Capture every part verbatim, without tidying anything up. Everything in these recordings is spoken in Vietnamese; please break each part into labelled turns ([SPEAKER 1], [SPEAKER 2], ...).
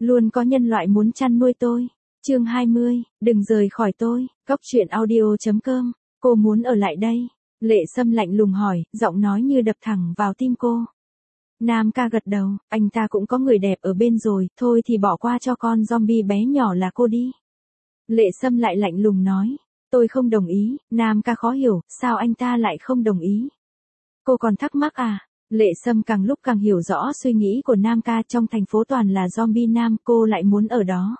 [SPEAKER 1] Luôn có nhân loại muốn chăn nuôi tôi. Chương hai mươi, đừng rời khỏi tôi. Góc truyện audio chấm com. Cô muốn ở lại đây. Lệ Sâm lạnh lùng hỏi, giọng nói như đập thẳng vào tim cô. Nam ca gật đầu, anh ta cũng có người đẹp ở bên rồi, thôi thì bỏ qua cho con zombie bé nhỏ là cô đi. Lệ Sâm lại lạnh lùng nói, tôi không đồng ý. Nam ca khó hiểu, sao anh ta lại không đồng ý? Cô còn thắc mắc à? Lệ Sâm càng lúc càng hiểu rõ suy nghĩ của Nam ca, trong thành phố toàn là zombie nam, cô lại muốn ở đó.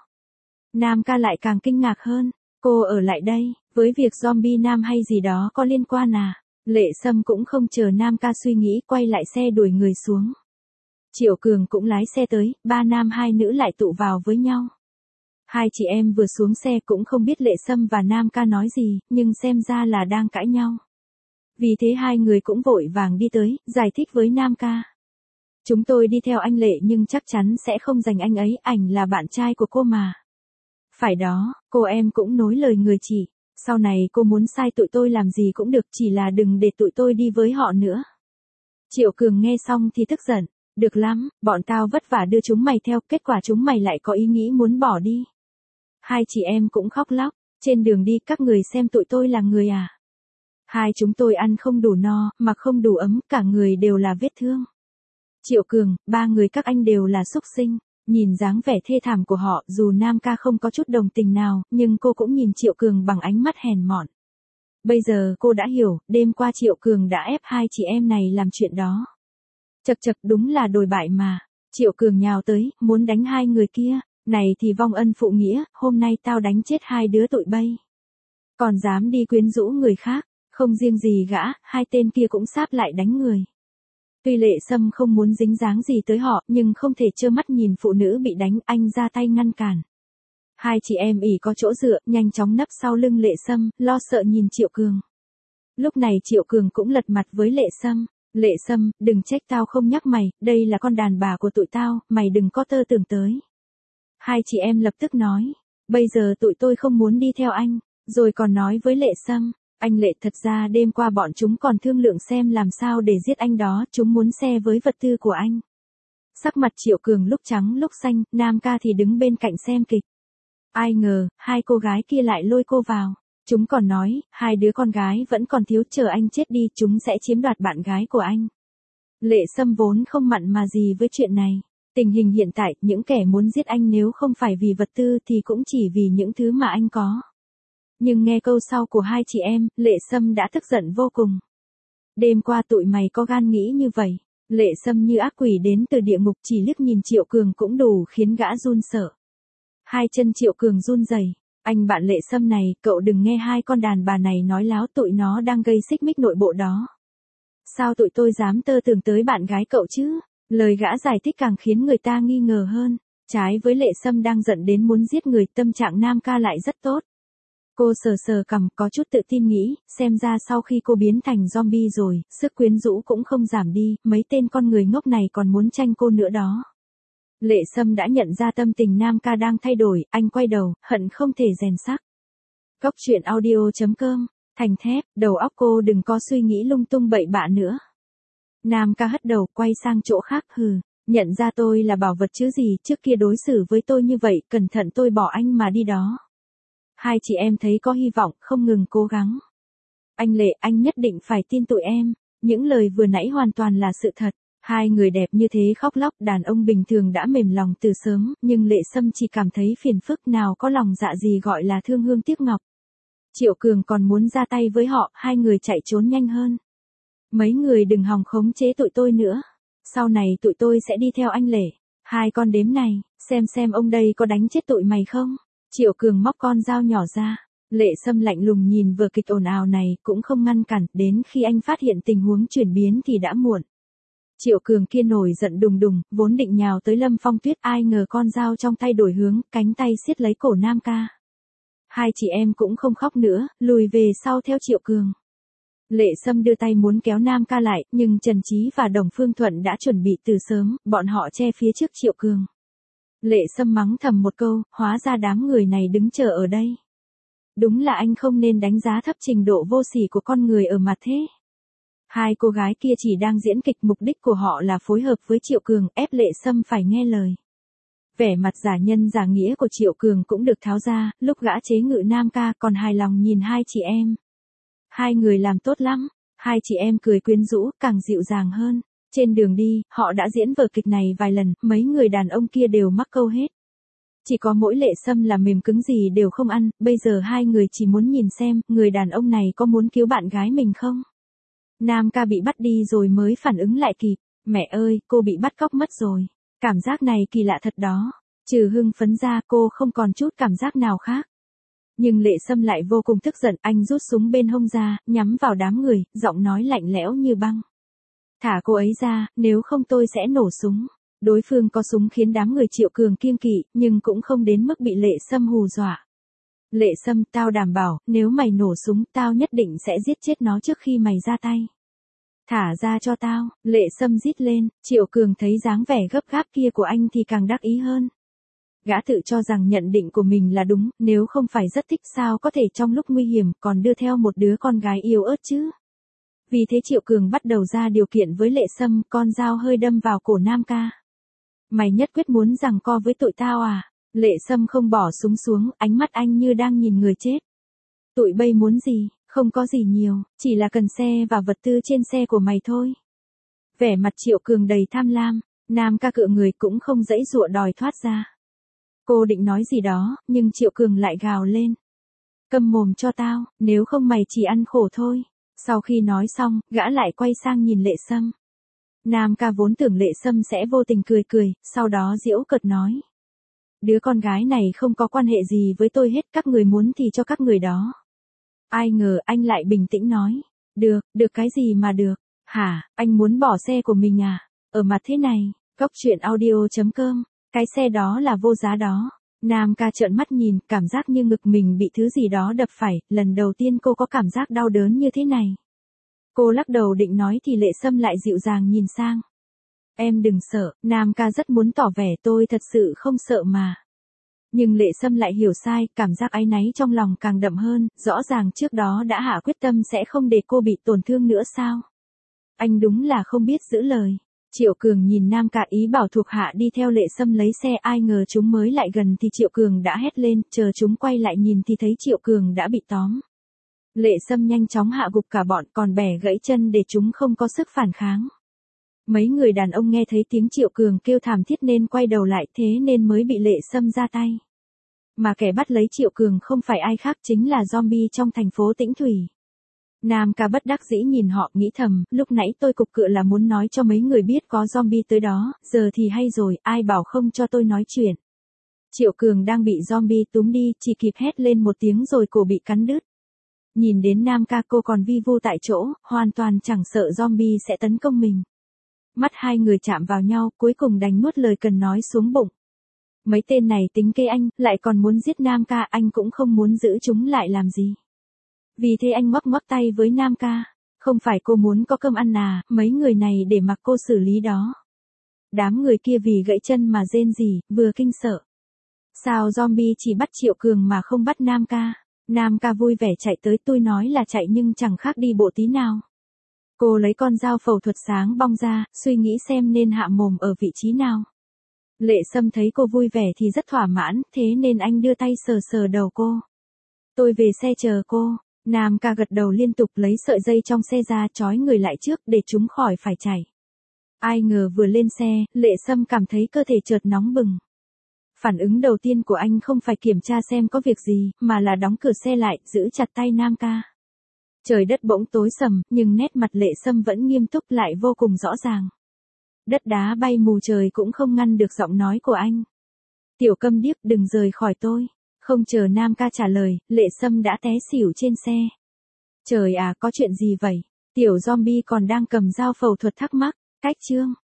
[SPEAKER 1] Nam ca lại càng kinh ngạc hơn, cô ở lại đây, với việc zombie nam hay gì đó có liên quan à? Lệ Sâm cũng không chờ Nam ca suy nghĩ, quay lại xe đuổi người xuống. Triệu Cường cũng lái xe tới, ba nam hai nữ lại tụ vào với nhau. Hai chị em vừa xuống xe cũng không biết Lệ Sâm và Nam ca nói gì, nhưng xem ra là đang cãi nhau. Vì thế hai người cũng vội vàng đi tới, giải thích với Nam ca. Chúng tôi đi theo anh Lệ nhưng chắc chắn sẽ không giành anh ấy, ảnh là bạn trai của cô mà. Phải đó, cô em cũng nối lời người chị. Sau này cô muốn sai tụi tôi làm gì cũng được, chỉ là đừng để tụi tôi đi với họ nữa. Triệu Cường nghe xong thì tức giận. Được lắm, bọn tao vất vả đưa chúng mày theo, kết quả chúng mày lại có ý nghĩ muốn bỏ đi. Hai chị em cũng khóc lóc. Trên đường đi các người xem tụi tôi là người à? Hai chúng tôi ăn không đủ no, mặc không đủ ấm, cả người đều là vết thương. Triệu Cường, ba người các anh đều là súc sinh. Nhìn dáng vẻ thê thảm của họ, dù Nam ca không có chút đồng tình nào, nhưng cô cũng nhìn Triệu Cường bằng ánh mắt hèn mọn. Bây giờ cô đã hiểu, đêm qua Triệu Cường đã ép hai chị em này làm chuyện đó. Chật chật, đúng là đồi bại mà. Triệu Cường nhào tới, muốn đánh hai người kia. Này thì vong ân phụ nghĩa, hôm nay tao đánh chết hai đứa tụi bay. Còn dám đi quyến rũ người khác, không riêng gì gã, hai tên kia cũng sáp lại đánh người. Tuy Lệ Sâm không muốn dính dáng gì tới họ, nhưng không thể trơ mắt nhìn phụ nữ bị đánh, anh ra tay ngăn cản. Hai chị em ỉ có chỗ dựa, nhanh chóng nấp sau lưng Lệ Sâm, lo sợ nhìn Triệu Cường. Lúc này Triệu Cường cũng lật mặt với Lệ Sâm. Lệ Sâm, đừng trách tao không nhắc mày, đây là con đàn bà của tụi tao, mày đừng có tơ tưởng tới. Hai chị em lập tức nói, bây giờ tụi tôi không muốn đi theo anh, rồi còn nói với Lệ Sâm, anh Lệ, thật ra đêm qua bọn chúng còn thương lượng xem làm sao để giết anh đó, chúng muốn xe với vật tư của anh. Sắc mặt Triệu Cường lúc trắng lúc xanh, Nam ca thì đứng bên cạnh xem kịch. Ai ngờ, hai cô gái kia lại lôi cô vào. Chúng còn nói, hai đứa con gái vẫn còn thiếu, chờ anh chết đi, chúng sẽ chiếm đoạt bạn gái của anh. Lệ Sâm vốn không mặn mà gì với chuyện này. Tình hình hiện tại, những kẻ muốn giết anh nếu không phải vì vật tư thì cũng chỉ vì những thứ mà anh có. Nhưng nghe câu sau của hai chị em, Lệ Sâm đã tức giận vô cùng. Đêm qua tụi mày có gan nghĩ như vậy. Lệ Sâm như ác quỷ đến từ địa ngục, chỉ liếc nhìn Triệu Cường cũng đủ khiến gã run sợ. Hai chân Triệu Cường run rẩy. Anh bạn Lệ Sâm này, cậu đừng nghe hai con đàn bà này nói láo, tụi nó đang gây xích mích nội bộ đó. Sao tụi tôi dám tơ tưởng tới bạn gái cậu chứ? Lời gã giải thích càng khiến người ta nghi ngờ hơn. Trái với Lệ Sâm đang giận đến muốn giết người, tâm trạng Nam ca lại rất tốt. Cô sờ sờ cằm, có chút tự tin nghĩ, xem ra sau khi cô biến thành zombie rồi, sức quyến rũ cũng không giảm đi, mấy tên con người ngốc này còn muốn tranh cô nữa đó. Lệ Sâm đã nhận ra tâm tình Nam ca đang thay đổi, anh quay đầu, hận không thể rèn sắc. Góc truyện audio chấm com, thành thép, đầu óc cô đừng có suy nghĩ lung tung bậy bạ nữa. Nam ca hất đầu, quay sang chỗ khác, hừ, nhận ra tôi là bảo vật chứ gì, trước kia đối xử với tôi như vậy, cẩn thận tôi bỏ anh mà đi đó. Hai chị em thấy có hy vọng, không ngừng cố gắng. Anh Lệ, anh nhất định phải tin tụi em, những lời vừa nãy hoàn toàn là sự thật. Hai người đẹp như thế khóc lóc, đàn ông bình thường đã mềm lòng từ sớm, nhưng Lệ Sâm chỉ cảm thấy phiền phức, nào có lòng dạ gì gọi là thương hương tiếc ngọc. Triệu Cường còn muốn ra tay với họ, hai người chạy trốn nhanh hơn. Mấy người đừng hòng khống chế tụi tôi nữa. Sau này tụi tôi sẽ đi theo anh Lệ. Hai con đếm này, xem xem ông đây có đánh chết tụi mày không? Triệu Cường móc con dao nhỏ ra. Lệ Sâm lạnh lùng nhìn vừa kịch ồn ào này, cũng không ngăn cản, đến khi anh phát hiện tình huống chuyển biến thì đã muộn. Triệu Cường kia nổi giận đùng đùng, vốn định nhào tới Lâm Phong Tuyết, ai ngờ con dao trong tay đổi hướng, cánh tay siết lấy cổ Nam ca. Hai chị em cũng không khóc nữa, lùi về sau theo Triệu Cường. Lệ Sâm đưa tay muốn kéo Nam ca lại, nhưng Trần Chí và Đồng Phương Thuận đã chuẩn bị từ sớm, bọn họ che phía trước Triệu Cường. Lệ Sâm mắng thầm một câu, hóa ra đám người này đứng chờ ở đây. Đúng là anh không nên đánh giá thấp trình độ vô sỉ của con người ở mặt thế. Hai cô gái kia chỉ đang diễn kịch, mục đích của họ là phối hợp với Triệu Cường, ép Lệ Sâm phải nghe lời. Vẻ mặt giả nhân giả nghĩa của Triệu Cường cũng được tháo ra, lúc gã chế ngự Nam Ca còn hài lòng nhìn hai chị em. Hai người làm tốt lắm, hai chị em cười quyến rũ, càng dịu dàng hơn. Trên đường đi, họ đã diễn vở kịch này vài lần, mấy người đàn ông kia đều mắc câu hết. Chỉ có mỗi Lệ Sâm là mềm cứng gì đều không ăn, bây giờ hai người chỉ muốn nhìn xem, người đàn ông này có muốn cứu bạn gái mình không? Nam Ca bị bắt đi rồi mới phản ứng lại kịp, mẹ ơi, cô bị bắt cóc mất rồi. Cảm giác này kỳ lạ thật đó, trừ hưng phấn ra cô không còn chút cảm giác nào khác. Nhưng Lệ Sâm lại vô cùng tức giận, anh rút súng bên hông ra, nhắm vào đám người, giọng nói lạnh lẽo như băng. Thả cô ấy ra, nếu không tôi sẽ nổ súng. Đối phương có súng khiến đám người Triệu Cường kiêng kỵ, nhưng cũng không đến mức bị Lệ Sâm hù dọa. Lệ Sâm, tao đảm bảo, nếu mày nổ súng, tao nhất định sẽ giết chết nó trước khi mày ra tay. Thả ra cho tao, Lệ Sâm rít lên, Triệu Cường thấy dáng vẻ gấp gáp kia của anh thì càng đắc ý hơn. Gã tự cho rằng nhận định của mình là đúng, nếu không phải rất thích sao có thể trong lúc nguy hiểm còn đưa theo một đứa con gái yếu ớt chứ. Vì thế Triệu Cường bắt đầu ra điều kiện với Lệ Sâm, con dao hơi đâm vào cổ Nam Ca. Mày nhất quyết muốn giằng co với tụi tao à? Lệ Sâm không bỏ súng xuống, ánh mắt anh như đang nhìn người chết. Tụi bay muốn gì? Không có gì nhiều, chỉ là cần xe và vật tư trên xe của mày thôi. Vẻ mặt Triệu Cường đầy tham lam, Nam Ca cựa người cũng không dãy dụa đòi thoát ra. Cô định nói gì đó, nhưng Triệu Cường lại gào lên. Câm mồm cho tao, nếu không mày chỉ ăn khổ thôi. Sau khi nói xong, gã lại quay sang nhìn Lệ Sâm. Nam Ca vốn tưởng Lệ Sâm sẽ vô tình cười cười, sau đó giễu cợt nói. Đứa con gái này không có quan hệ gì với tôi hết, các người muốn thì cho các người đó. Ai ngờ anh lại bình tĩnh nói. Được, được cái gì mà được. Hả, anh muốn bỏ xe của mình à? Ở mặt thế này, Cóc truyện audio chấm com. Cái xe đó là vô giá đó. Nam Ca trợn mắt nhìn, cảm giác như ngực mình bị thứ gì đó đập phải, lần đầu tiên cô có cảm giác đau đớn như thế này. Cô lắc đầu định nói thì Lệ Sâm lại dịu dàng nhìn sang. Em đừng sợ, Nam Ca rất muốn tỏ vẻ tôi thật sự không sợ mà. Nhưng Lệ Sâm lại hiểu sai, cảm giác áy náy trong lòng càng đậm hơn, rõ ràng trước đó đã hạ quyết tâm sẽ không để cô bị tổn thương nữa sao. Anh đúng là không biết giữ lời. Triệu Cường nhìn Nam Ca ý bảo thuộc hạ đi theo Lệ Sâm lấy xe, ai ngờ chúng mới lại gần thì Triệu Cường đã hét lên, chờ chúng quay lại nhìn thì thấy Triệu Cường đã bị tóm. Lệ Sâm nhanh chóng hạ gục cả bọn, còn bẻ gãy chân để chúng không có sức phản kháng. Mấy người đàn ông nghe thấy tiếng Triệu Cường kêu thảm thiết nên quay đầu lại, thế nên mới bị Lệ Sâm ra tay. Mà kẻ bắt lấy Triệu Cường không phải ai khác chính là zombie trong thành phố Tĩnh Thủy. Nam Ca bất đắc dĩ nhìn họ, nghĩ thầm, lúc nãy tôi cục cựa là muốn nói cho mấy người biết có zombie tới đó, giờ thì hay rồi, ai bảo không cho tôi nói chuyện. Triệu Cường đang bị zombie túm đi, chỉ kịp hét lên một tiếng rồi cổ bị cắn đứt. Nhìn đến Nam Ca cô còn vi vu tại chỗ, hoàn toàn chẳng sợ zombie sẽ tấn công mình. Mắt hai người chạm vào nhau, cuối cùng đành nuốt lời cần nói xuống bụng. Mấy tên này tính kế anh, lại còn muốn giết Nam Ca, anh cũng không muốn giữ chúng lại làm gì. Vì thế anh ngoắc ngoắc tay với Nam Ca. Không phải cô muốn có cơm ăn à, mấy người này để mặc cô xử lý đó. Đám người kia vì gãy chân mà rên rỉ, vừa kinh sợ. Sao zombie chỉ bắt Triệu Cường mà không bắt Nam Ca? Nam Ca vui vẻ chạy tới, tôi nói là chạy nhưng chẳng khác đi bộ tí nào. Cô lấy con dao phẫu thuật sáng bong ra, suy nghĩ xem nên hạ mồm ở vị trí nào. Lệ Sâm thấy cô vui vẻ thì rất thỏa mãn, thế nên anh đưa tay sờ sờ đầu cô. Tôi về xe chờ cô. Nam Ca gật đầu liên tục, lấy sợi dây trong xe ra trói người lại trước để chúng khỏi phải chạy. Ai ngờ vừa lên xe, Lệ Sâm cảm thấy cơ thể chợt nóng bừng. Phản ứng đầu tiên của anh không phải kiểm tra xem có việc gì, mà là đóng cửa xe lại, giữ chặt tay Nam Ca. Trời đất bỗng tối sầm, nhưng nét mặt Lệ Sâm vẫn nghiêm túc lại vô cùng rõ ràng. Đất đá bay mù trời cũng không ngăn được giọng nói của anh. Tiểu câm điếc, đừng rời khỏi tôi. Không chờ Nam Ca trả lời, Lệ Sâm đã té xỉu trên xe. Trời à, có chuyện gì vậy? Tiểu zombie còn đang cầm dao phẫu thuật thắc mắc. Cách chương